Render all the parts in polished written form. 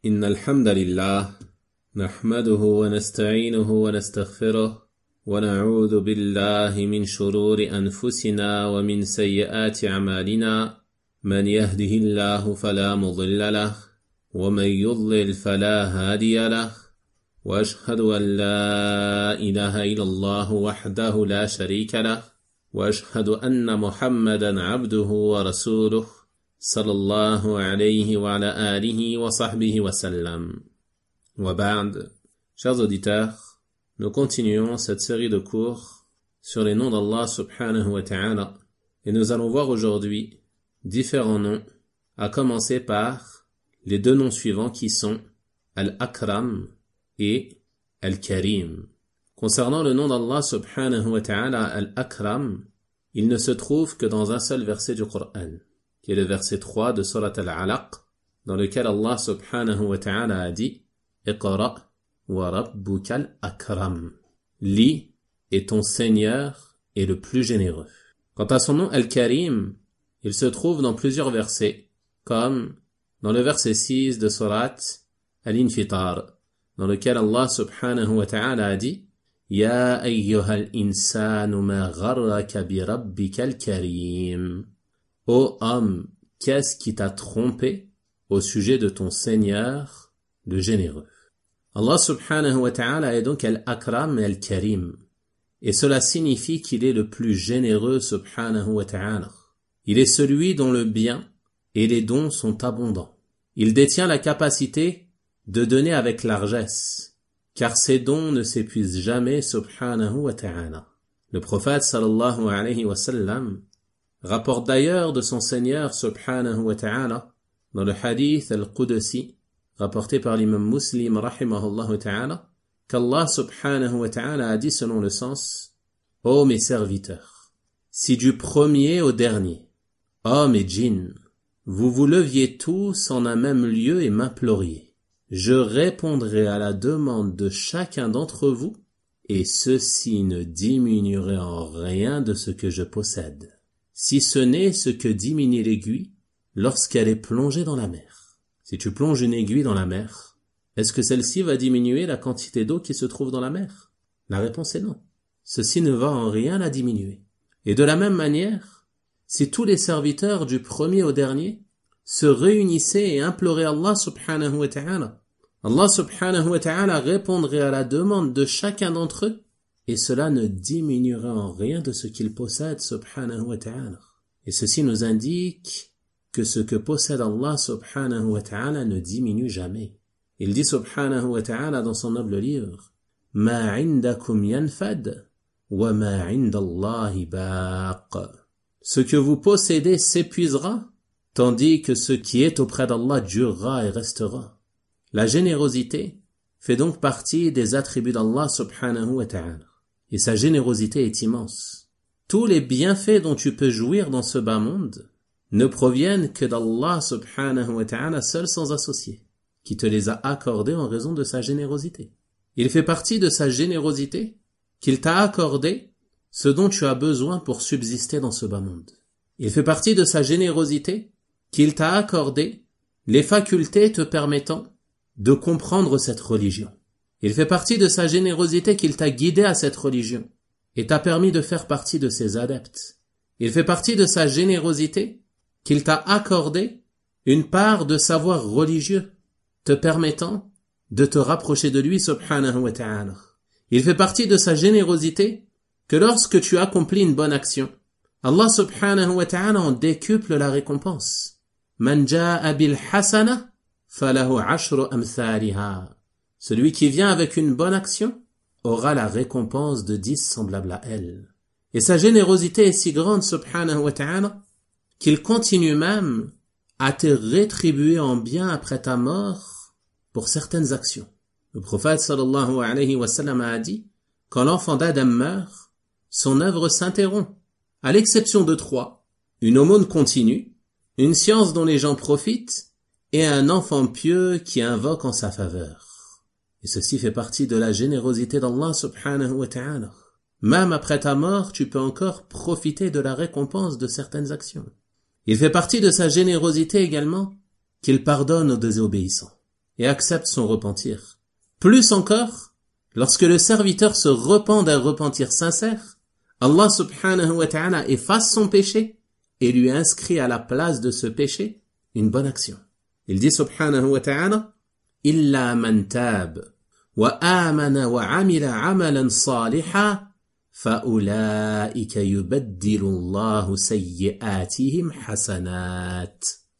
إن الحمد لله نحمده ونستعينه ونستغفره ونعوذ بالله من شرور أنفسنا ومن سيئات أعمالنا من يهده الله فلا مضل له ومن يضلل فلا هادي له وأشهد أن لا إله إلا الله وحده لا شريك له وأشهد أن محمدا عبده ورسوله صلى الله عليه وعلى آله وصحبه وسلم. وبعد, chers auditeurs, nous continuons cette série de cours sur les noms d'Allah subhanahu wa ta'ala et nous allons voir aujourd'hui différents noms, à commencer par les deux noms suivants qui sont Al-Akram et Al-Karim. Concernant le nom d'Allah subhanahu wa ta'ala Al-Akram, il ne se trouve que dans un seul verset du Coran, qui est le verset 3 de Surat Al-Alaq, dans lequel Allah subhanahu wa ta'ala a dit Iqra wa rabbukal akram. Lis et ton Seigneur est le plus généreux. Quant à son nom Al-Karim, il se trouve dans plusieurs versets, comme dans le verset 6 de Surat Al-Infitar, dans lequel Allah subhanahu wa ta'ala a dit Ya ayyuhal insanu ma gharraka bi rabbikal karim. Ô homme, qu'est-ce qui t'a trompé au sujet de ton Seigneur, le généreux? Allah subhanahu wa ta'ala est donc Al-Akram et Al-Karim. Et cela signifie qu'il est le plus généreux subhanahu wa ta'ala. Il est celui dont le bien et les dons sont abondants. Il détient la capacité de donner avec largesse, car ses dons ne s'épuisent jamais subhanahu wa ta'ala. Le prophète sallallahu alayhi wa sallam rapporte d'ailleurs de son Seigneur subhanahu wa ta'ala dans le hadith al-Qudsi rapporté par l'imam Muslim rahimahullah ta'ala qu'Allah subhanahu wa ta'ala a dit selon le sens Ô mes serviteurs, si du premier au dernier, hommes et djinns, vous vous leviez tous en un même lieu et m'imploriez, je répondrai à la demande de chacun d'entre vous et ceci ne diminuerait en rien de ce que je possède. Si ce n'est ce que diminue l'aiguille lorsqu'elle est plongée dans la mer. Si tu plonges une aiguille dans la mer, est-ce que celle-ci va diminuer la quantité d'eau qui se trouve dans la mer? La réponse est non. Ceci ne va en rien la diminuer. Et de la même manière, si tous les serviteurs du premier au dernier se réunissaient et imploraient Allah subhanahu wa ta'ala, Allah subhanahu wa ta'ala répondrait à la demande de chacun d'entre eux et cela ne diminuera en rien de ce qu'il possède subhanahu wa ta'ala. Et ceci nous indique que ce que possède Allah subhanahu wa ta'ala ne diminue jamais. Il dit subhanahu wa ta'ala dans son noble livre Ma indakum yanfad wa ma indallahi baq. Ce que vous possédez s'épuisera, tandis que ce qui est auprès d'Allah durera et restera. La générosité fait donc partie des attributs d'Allah subhanahu wa ta'ala. Et sa générosité est immense. Tous les bienfaits dont tu peux jouir dans ce bas monde ne proviennent que d'Allah subhanahu wa ta'ala seul sans associé, qui te les a accordés en raison de sa générosité. Il fait partie de sa générosité qu'il t'a accordé ce dont tu as besoin pour subsister dans ce bas monde. Il fait partie de sa générosité qu'il t'a accordé les facultés te permettant de comprendre cette religion. Il fait partie de sa générosité qu'il t'a guidé à cette religion et t'a permis de faire partie de ses adeptes. Il fait partie de sa générosité qu'il t'a accordé une part de savoir religieux te permettant de te rapprocher de lui subhanahu wa ta'ala. Il fait partie de sa générosité que lorsque tu accomplis une bonne action, Allah subhanahu wa ta'ala en décuple la récompense. Man ja'a bil hasana falahu ashru amthaliha. Celui qui vient avec une bonne action aura la récompense de 10 semblables à elle. Et sa générosité est si grande, subhanahu wa ta'ala, qu'il continue même à te rétribuer en bien après ta mort pour certaines actions. Le prophète sallallahu alayhi wa sallam a dit, quand l'enfant d'Adam meurt, son œuvre s'interrompt, à l'exception de 3, une aumône continue, une science dont les gens profitent, et un enfant pieux qui invoque en sa faveur. Et ceci fait partie de la générosité d'Allah subhanahu wa ta'ala. Même après ta mort, tu peux encore profiter de la récompense de certaines actions. Il fait partie de sa générosité également qu'il pardonne aux désobéissants. et accepte son repentir. Plus encore, lorsque le serviteur se repent d'un repentir sincère, Allah subhanahu wa ta'ala efface son péché et lui inscrit à la place de ce péché une bonne action. Il dit subhanahu wa ta'ala, إِلَّا مَنْ تَابَ وَآمَنَ وَعَمِلَ عَمَلًا صَالِحًا فَأُولَئِكَ يُبَدِّلُ اللَّهُ سَيِّئَاتِهِمْ حَسَنَاتٍ.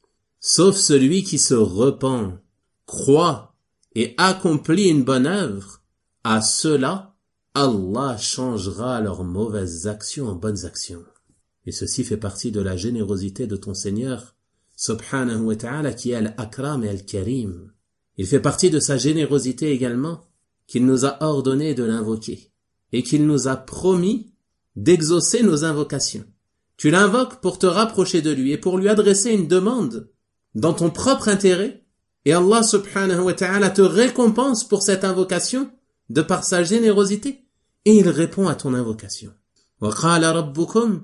Sauf celui qui se repent, croit et accomplit une bonne œuvre, à ceux-là, Allah changera leurs mauvaises actions en bonnes actions. Et ceci fait partie de la générosité de ton Seigneur, subhanahu wa ta'ala, qui est Al-Akram et Al-Karim. Il fait partie de sa générosité également qu'il nous a ordonné de l'invoquer et qu'il nous a promis d'exaucer nos invocations. Tu l'invoques pour te rapprocher de lui et pour lui adresser une demande dans ton propre intérêt, et Allah subhanahu wa ta'ala te récompense pour cette invocation de par sa générosité, et il répond à ton invocation. وَقَالَ رَبُّكُمْ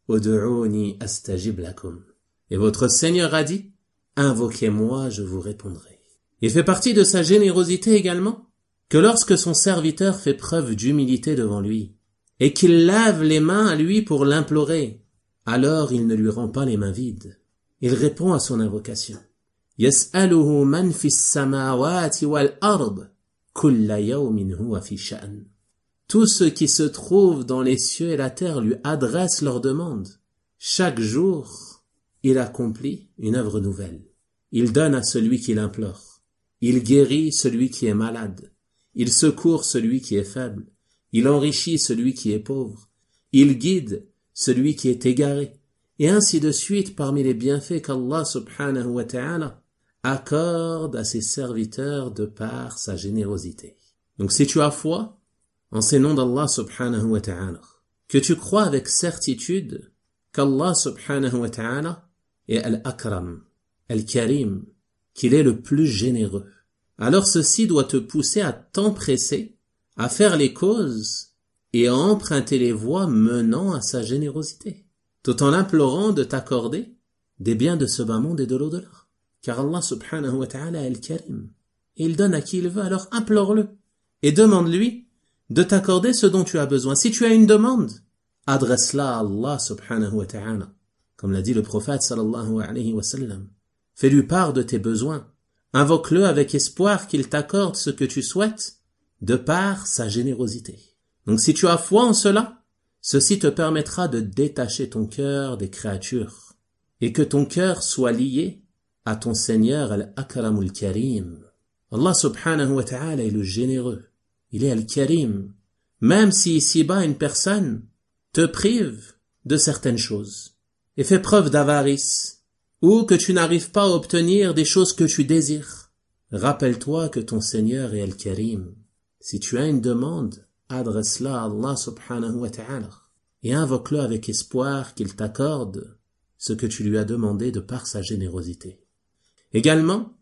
ud'uni astajib lakum. Et votre Seigneur a dit, invoquez-moi, je vous répondrai. Il fait partie de sa générosité également que lorsque son serviteur fait preuve d'humilité devant lui et qu'il lève les mains à lui pour l'implorer, alors il ne lui rend pas les mains vides. Il répond à son invocation. يَسْأَلُهُ مَنْ فِي السَّمَاوَاتِ وَالْأَرْضِ كُلَّ يَوْمٍ هُوَ فِي شَأْنٍ. Tous ceux qui se trouvent dans les cieux et la terre lui adressent leurs demandes. Chaque jour, il accomplit une œuvre nouvelle. Il donne à celui qui l'implore. Il guérit celui qui est malade. Il secourt celui qui est faible. Il enrichit celui qui est pauvre. Il guide celui qui est égaré. Et ainsi de suite parmi les bienfaits qu'Allah subhanahu wa ta'ala accorde à ses serviteurs de par sa générosité. Donc si tu as foi en ces noms d'Allah subhanahu wa ta'ala, que tu crois avec certitude qu'Allah subhanahu wa ta'ala est Al-Akram, Al-Karim, qu'il est le plus généreux, alors ceci doit te pousser à t'empresser, à faire les causes et à emprunter les voies menant à sa générosité, tout en l'implorant de t'accorder des biens de ce bas monde et de l'au-delà. Car Allah subhanahu wa ta'ala est Al-Karim, et il donne à qui il veut, alors implore-le et demande-lui de t'accorder ce dont tu as besoin. Si tu as une demande, adresse-la à Allah subhanahu wa ta'ala. Comme l'a dit le prophète sallallahu alayhi wa sallam. Fais-lui part de tes besoins. Invoque-le avec espoir qu'il t'accorde ce que tu souhaites de par sa générosité. Donc si tu as foi en cela, ceci te permettra de détacher ton cœur des créatures et que ton cœur soit lié à ton Seigneur Al-Akramul Karim. Allah subhanahu wa ta'ala est le généreux. Il est Al-Karim. Même si ici-bas une personne te prive de certaines choses et fait preuve d'avarice ou que tu n'arrives pas à obtenir des choses que tu désires, rappelle-toi que ton Seigneur est Al-Karim. Si tu as une demande, adresse-la à Allah subhanahu wa ta'ala et invoque-le avec espoir qu'il t'accorde ce que tu lui as demandé de par sa générosité. Également,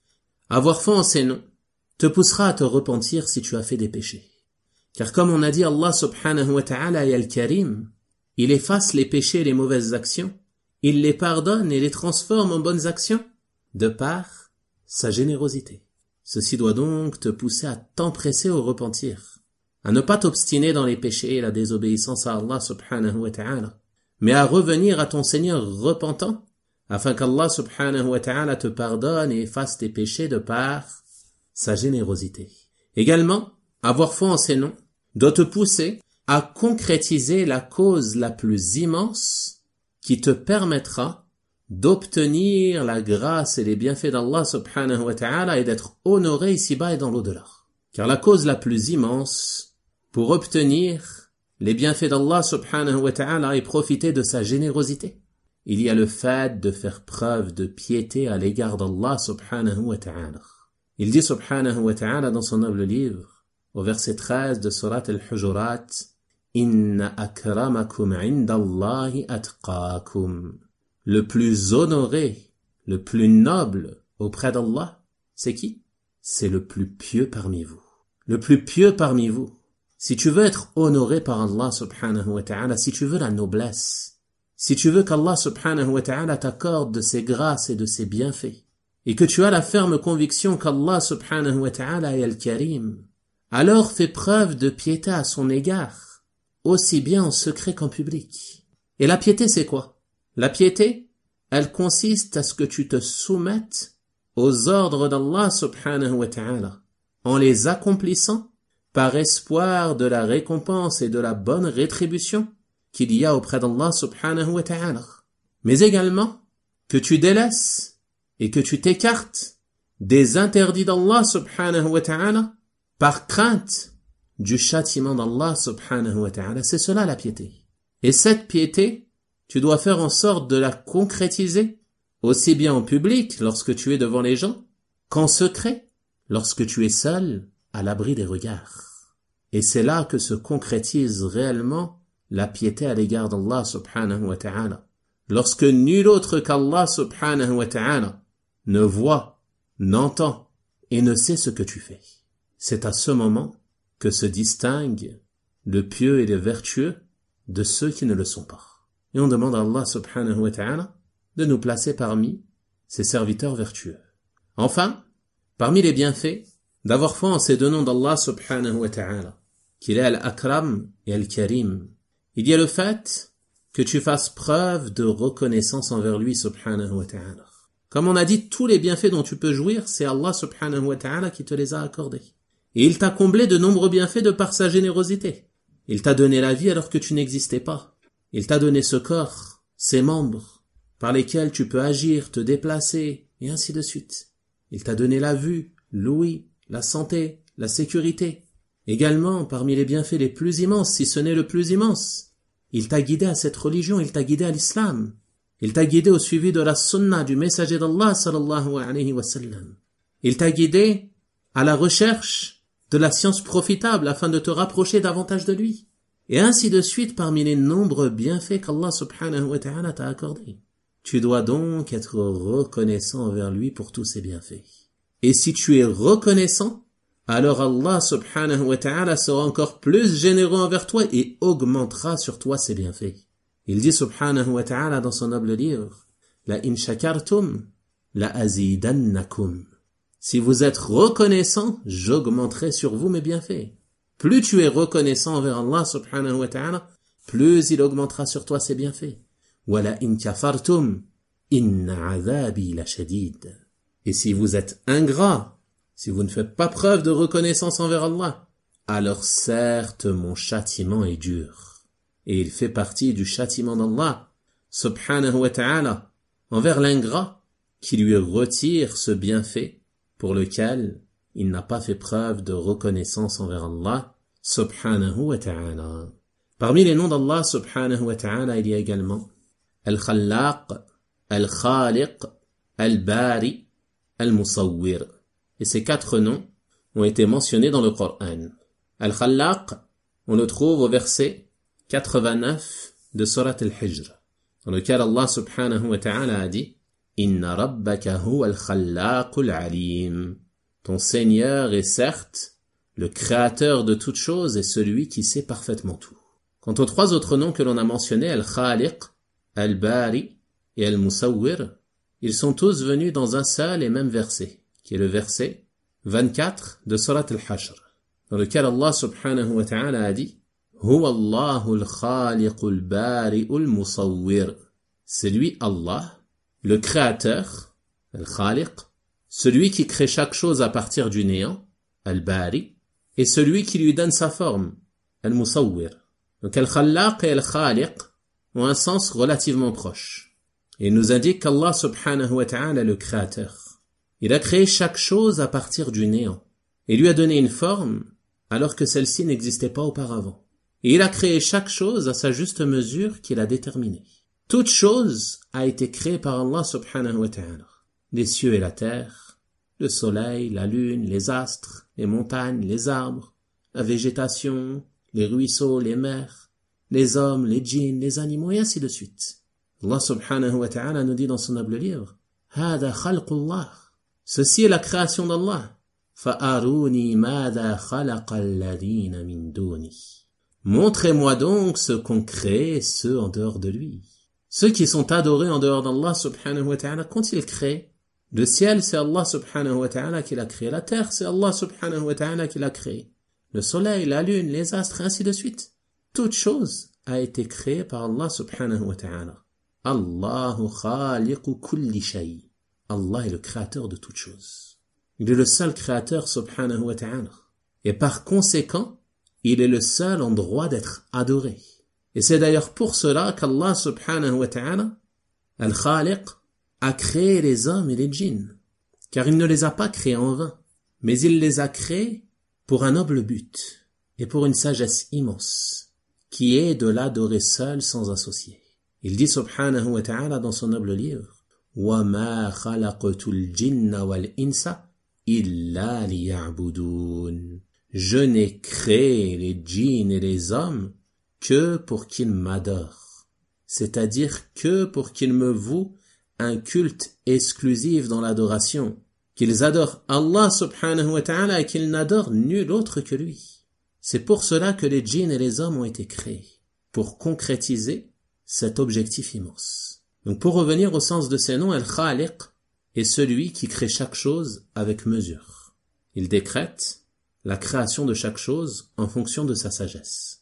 avoir foi en ses noms te poussera à te repentir si tu as fait des péchés. Car comme on a dit, Allah subhanahu wa ta'ala est Al-Karim, il efface les péchés et les mauvaises actions, il les pardonne et les transforme en bonnes actions, de par sa générosité. Ceci doit donc te pousser à t'empresser au repentir, à ne pas t'obstiner dans les péchés et la désobéissance à Allah subhanahu wa ta'ala, mais à revenir à ton Seigneur repentant, afin qu'Allah subhanahu wa ta'ala te pardonne et efface tes péchés de par sa générosité. Également, avoir foi en ses noms doit te pousser à concrétiser la cause la plus immense qui te permettra d'obtenir la grâce et les bienfaits d'Allah subhanahu wa ta'ala et d'être honoré ici-bas et dans l'au-delà. Car la cause la plus immense pour obtenir les bienfaits d'Allah subhanahu wa ta'ala et profiter de sa générosité, il y a le fait de faire preuve de piété à l'égard d'Allah subhanahu wa ta'ala. Il dit subhanahu wa ta'ala dans son noble livre, au verset 13 de Surat Al-Hujurat, Inna akramakum indallahi atqakum. Le plus honoré, le plus noble auprès d'Allah, c'est qui? C'est le plus pieux parmi vous. Le plus pieux parmi vous. Si tu veux être honoré par Allah subhanahu wa ta'ala, si tu veux la noblesse, si tu veux qu'Allah subhanahu wa ta'ala t'accorde de ses grâces et de ses bienfaits, et que tu as la ferme conviction qu'Allah subhanahu wa ta'ala est Al-Karim, alors fais preuve de piété à son égard, aussi bien en secret qu'en public. Et la piété, c'est quoi? La piété, elle consiste à ce que tu te soumettes aux ordres d'Allah subhanahu wa ta'ala, en les accomplissant par espoir de la récompense et de la bonne rétribution qu'il y a auprès d'Allah subhanahu wa ta'ala. Mais également, que tu délaisses et que tu t'écartes des interdits d'Allah subhanahu wa ta'ala par crainte du châtiment d'Allah subhanahu wa ta'ala. C'est cela la piété. Et cette piété, tu dois faire en sorte de la concrétiser aussi bien en public lorsque tu es devant les gens qu'en secret lorsque tu es seul à l'abri des regards. Et c'est là que se concrétise réellement la piété à l'égard d'Allah subhanahu wa ta'ala. Lorsque nul autre qu'Allah subhanahu wa ta'ala ne voit, n'entend et ne sait ce que tu fais. C'est à ce moment que se distinguent le pieux et le vertueux de ceux qui ne le sont pas. Et on demande à Allah subhanahu wa ta'ala de nous placer parmi ses serviteurs vertueux. Enfin, parmi les bienfaits d'avoir foi en ces deux noms d'Allah subhanahu wa ta'ala, qu'il est Al-Akram et Al-Karim, il y a le fait que tu fasses preuve de reconnaissance envers lui subhanahu wa ta'ala. Comme on a dit, tous les bienfaits dont tu peux jouir, c'est Allah subhanahu wa ta'ala qui te les a accordés. Et il t'a comblé de nombreux bienfaits de par sa générosité. Il t'a donné la vie alors que tu n'existais pas. Il t'a donné ce corps, ces membres, par lesquels tu peux agir, te déplacer, et ainsi de suite. Il t'a donné la vue, l'ouïe, la santé, la sécurité. Également, parmi les bienfaits les plus immenses, si ce n'est le plus immense, il t'a guidé à cette religion, il t'a guidé à l'islam. Il t'a guidé au suivi de la sunna du messager d'Allah sallallahu alayhi wa sallam. Il t'a guidé à la recherche de la science profitable afin de te rapprocher davantage de lui. Et ainsi de suite parmi les nombreux bienfaits qu'Allah subhanahu wa ta'ala t'a accordés. Tu dois donc être reconnaissant envers lui pour tous ces bienfaits. Et si tu es reconnaissant, alors Allah subhanahu wa ta'ala sera encore plus généreux envers toi et augmentera sur toi ses bienfaits. Il dit subhanahu wa ta'ala dans son noble livre, La in shakartum, la azidannakum. Si vous êtes reconnaissant, j'augmenterai sur vous mes bienfaits. Plus tu es reconnaissant envers Allah subhanahu wa ta'ala, plus il augmentera sur toi ses bienfaits. Wa la in kafartum, inna azabi la shadid. Et si vous êtes ingrat, si vous ne faites pas preuve de reconnaissance envers Allah, alors certes mon châtiment est dur. Et il fait partie du châtiment d'Allah, subhanahu wa ta'ala, envers l'ingrat, qui lui retire ce bienfait pour lequel il n'a pas fait preuve de reconnaissance envers Allah, subhanahu wa ta'ala. Parmi les noms d'Allah, subhanahu wa ta'ala, il y a également Al-Khallaq, Al-Khaliq, Al-Bari, Al-Musawwir. Et ces quatre noms ont été mentionnés dans le Coran. Al-Khallaq, on le trouve au verset 89 de Surat Al-Hijr, dans lequel Allah subhanahu wa ta'ala a dit Inna rabbaka huwa al-khallaqul alim. Ton Seigneur est certes le créateur de toutes choses et celui qui sait parfaitement tout. Quant aux trois autres noms que l'on a mentionnés, Al-Khaliq, Al-Bari et Al-Musawwir, ils sont tous venus dans un seul et même verset, qui est le verset 24 de Surat Al-Hashr, dans lequel Allah subhanahu wa ta'ala a dit Huwa Allahu al-Khaliqul Bari'ul Musawwir. C'est lui Allah, le créateur, Al-Khaliq, celui qui crée chaque chose à partir du néant, Al-Bari, et celui qui lui donne sa forme, Al-Musawwir. Donc Al-Khallaq et Al-Khaliq ont un sens relativement proche. Et il nous indique qu'Allah subhanahu wa ta'ala est le créateur. Il a créé chaque chose à partir du néant, et lui a donné une forme alors que celle-ci n'existait pas auparavant. Et il a créé chaque chose à sa juste mesure qu'il a déterminée. Toute chose a été créée par Allah subhanahu wa ta'ala. Les cieux et la terre, le soleil, la lune, les astres, les montagnes, les arbres, la végétation, les ruisseaux, les mers, les hommes, les djinns, les animaux, et ainsi de suite. Allah subhanahu wa ta'ala nous dit dans son noble livre, Hada khalqullah. Ceci est la création d'Allah. Fa'aruni mada khalaqa alladhina min duni. Montrez-moi donc ce qu'ont créé ceux en dehors de lui. Ceux qui sont adorés en dehors d'Allah subhanahu wa ta'ala, qu'ont-ils créé Le ciel, c'est Allah subhanahu wa ta'ala qui l'a créé. La terre, c'est Allah subhanahu wa ta'ala qui l'a créé. Le soleil, la lune, les astres, ainsi de suite. Toute chose a été créée par Allah subhanahu wa ta'ala. Allahu khaliqu kulli shay. Allah est le créateur de toutes choses. Il est le seul créateur subhanahu wa ta'ala. Et par conséquent, il est le seul en droit d'être adoré. Et c'est d'ailleurs pour cela qu'Allah subhanahu wa ta'ala, Al-Khaliq, a créé les hommes et les djinns, car il ne les a pas créés en vain, mais il les a créés pour un noble but et pour une sagesse immense, qui est de l'adorer seul sans associé. Il dit subhanahu wa ta'ala dans son noble livre, وَمَا خَلَقْتُ الْجِنَّ وَالْإِنسَ إِلَّا لِيَعْبُدُونَ. Je n'ai créé les djinns et les hommes que pour qu'ils m'adorent, c'est-à-dire que pour qu'ils me vouent un culte exclusif dans l'adoration, qu'ils adorent Allah subhanahu wa ta'ala et qu'ils n'adorent nul autre que lui. C'est pour cela que les djinns et les hommes ont été créés, pour concrétiser cet objectif immense. Donc pour revenir au sens de ces noms, Al-Khaliq est celui qui crée chaque chose avec mesure. Il décrète la création de chaque chose en fonction de sa sagesse.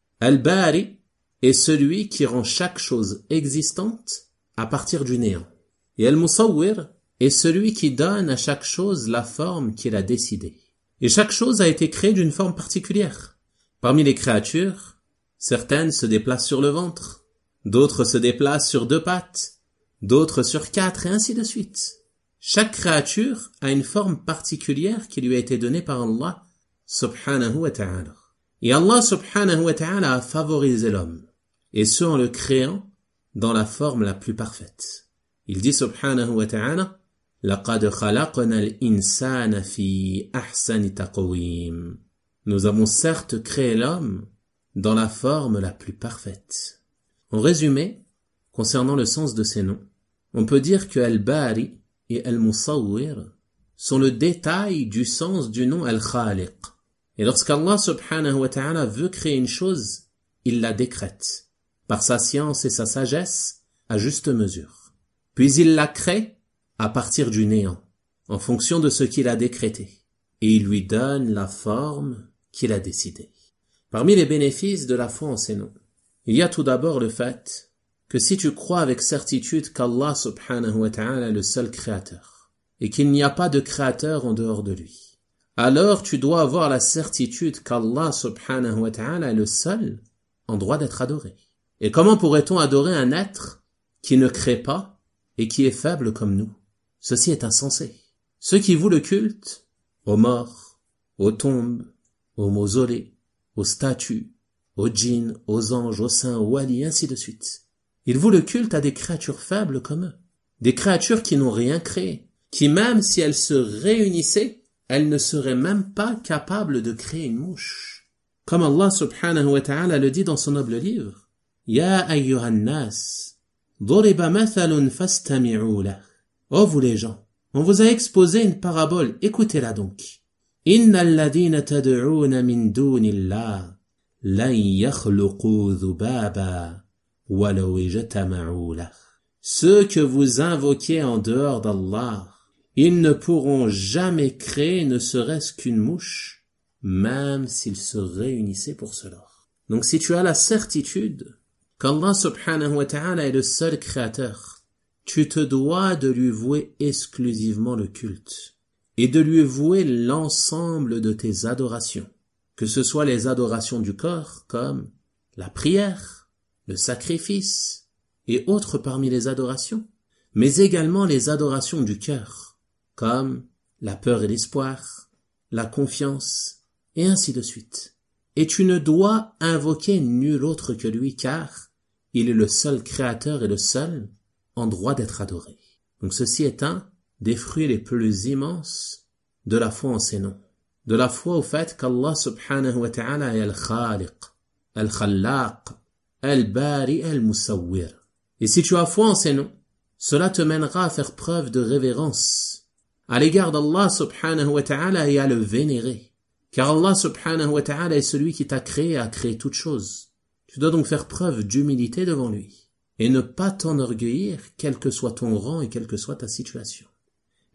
Al-Bari est celui qui rend chaque chose existante à partir du néant. Et Al-Musawwir est celui qui donne à chaque chose la forme qu'il a décidée. Et chaque chose a été créée d'une forme particulière. Parmi les créatures, certaines se déplacent sur le ventre, d'autres se déplacent sur 2 pattes, d'autres sur 4 et ainsi de suite. Chaque créature a une forme particulière qui lui a été donnée par Allah subhanahu wa ta'ala. Et Allah subhanahu wa ta'ala a favorisé l'homme, et ce en le créant dans la forme la plus parfaite. Il dit subhanahu wa ta'ala, لَقَدْ خَلَقْنَا الْإِنسَانَ فِي أَحْسَنِ تَقْوِيمٍ. Nous avons certes créé l'homme dans la forme la plus parfaite. En résumé, concernant le sens de ces noms, on peut dire que Al-Bari et Al-Musawwir sont le détail du sens du nom Al-Khaliq. Et lorsqu'Allah subhanahu wa ta'ala veut créer une chose, il la décrète, par sa science et sa sagesse, à juste mesure. Puis il la crée à partir du néant, en fonction de ce qu'il a décrété, et il lui donne la forme qu'il a décidée. Parmi les bénéfices de la foi en ces noms, il y a tout d'abord le fait que si tu crois avec certitude qu'Allah subhanahu wa ta'ala est le seul créateur, et qu'il n'y a pas de créateur en dehors de lui, alors tu dois avoir la certitude qu'Allah subhanahu wa ta'ala est le seul en droit d'être adoré. Et comment pourrait-on adorer un être qui ne crée pas et qui est faible comme nous? Ceci est insensé. Ceux qui vouent le culte aux morts, aux tombes, aux mausolées, aux statues, aux djinns, aux anges, aux saints, aux walis, ainsi de suite. Ils vouent le culte à des créatures faibles comme eux, des créatures qui n'ont rien créé, qui même si elles se réunissaient, elles ne seraient même pas capables de créer une mouche. Comme Allah subhanahu wa ta'ala le dit dans son noble livre, Ya ayyuhan nas, duriba mathalun fastami'u lah. Oh vous les gens, on vous a exposé une parabole, écoutez-la donc. Innal ladhina tad'una min dunillah, lan yakhluqu dhubaba, walau ijtama'u lah. Ceux que vous invoquez en dehors d'Allah, ils ne pourront jamais créer ne serait-ce qu'une mouche, même s'ils se réunissaient pour cela. Donc si tu as la certitude qu'Allah subhanahu wa ta'ala est le seul créateur, tu te dois de lui vouer exclusivement le culte et de lui vouer l'ensemble de tes adorations, que ce soit les adorations du corps comme la prière, le sacrifice et autres parmi les adorations, mais également les adorations du cœur, comme la peur et l'espoir, la confiance, et ainsi de suite. Et tu ne dois invoquer nul autre que lui, car il est le seul créateur et le seul en droit d'être adoré. Donc ceci est un des fruits les plus immenses de la foi en ces noms. De la foi au fait qu'Allah subhanahu wa ta'ala est Al-Khaliq, Al-Khallaq, Al-Bari, Al-Musawwir. Et si tu as foi en ces noms, cela te mènera à faire preuve de révérence à l'égard d'Allah subhanahu wa ta'ala et à le vénérer. Car Allah subhanahu wa ta'ala est celui qui t'a créé et a créé toutes choses. Tu dois donc faire preuve d'humilité devant lui et ne pas t'enorgueillir quel que soit ton rang et quelle que soit ta situation.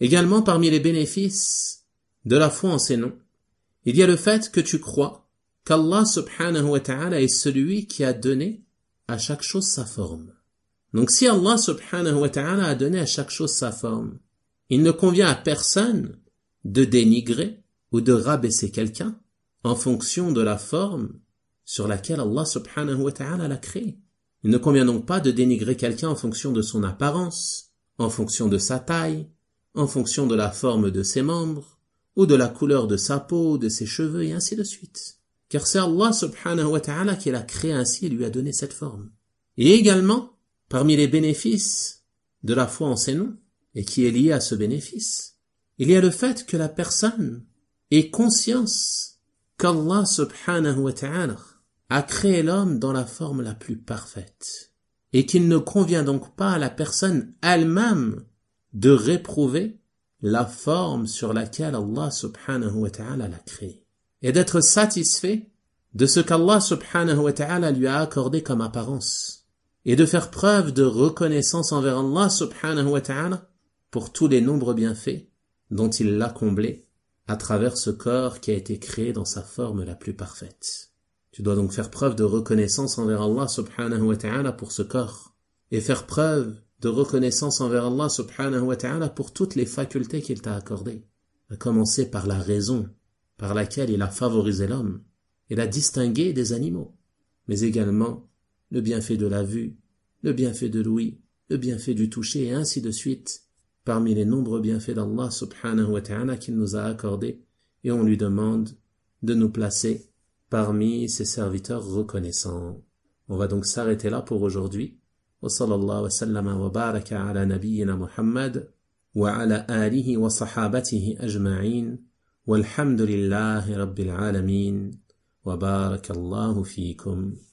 Également, parmi les bénéfices de la foi en ces noms, il y a le fait que tu crois qu'Allah subhanahu wa ta'ala est celui qui a donné à chaque chose sa forme. Donc si Allah subhanahu wa ta'ala a donné à chaque chose sa forme, il ne convient à personne de dénigrer ou de rabaisser quelqu'un en fonction de la forme sur laquelle Allah subhanahu wa ta'ala l'a créé. Il ne convient donc pas de dénigrer quelqu'un en fonction de son apparence, en fonction de sa taille, en fonction de la forme de ses membres, ou de la couleur de sa peau, de ses cheveux, et ainsi de suite. Car c'est Allah subhanahu wa ta'ala qui l'a créé ainsi et lui a donné cette forme. Et également, parmi les bénéfices de la foi en ces noms, et qui est lié à ce bénéfice, il y a le fait que la personne ait conscience qu'Allah subhanahu wa ta'ala a créé l'homme dans la forme la plus parfaite, et qu'il ne convient donc pas à la personne elle-même de réprouver la forme sur laquelle Allah subhanahu wa ta'ala l'a créé, et d'être satisfait de ce qu'Allah subhanahu wa ta'ala lui a accordé comme apparence, et de faire preuve de reconnaissance envers Allah subhanahu wa ta'ala pour tous les nombreux bienfaits dont il l'a comblé à travers ce corps qui a été créé dans sa forme la plus parfaite. Tu dois donc faire preuve de reconnaissance envers Allah subhanahu wa ta'ala pour ce corps, et faire preuve de reconnaissance envers Allah subhanahu wa ta'ala pour toutes les facultés qu'il t'a accordées, à commencer par la raison par laquelle il a favorisé l'homme et l'a distingué des animaux, mais également le bienfait de la vue, le bienfait de l'ouïe, le bienfait du toucher, et ainsi de suite, parmi les nombreux bienfaits d'Allah subhanahu wa ta'ala qu'il nous a accordés, et on lui demande de nous placer parmi ses serviteurs reconnaissants. On va donc s'arrêter là pour aujourd'hui. Wa sallallahu wa sallama wa baraka ala nabiyyina Muhammad wa ala alihi wa sahabatihi ajma'in walhamdulillahi rabbil alamin wa barakallahu fiikum.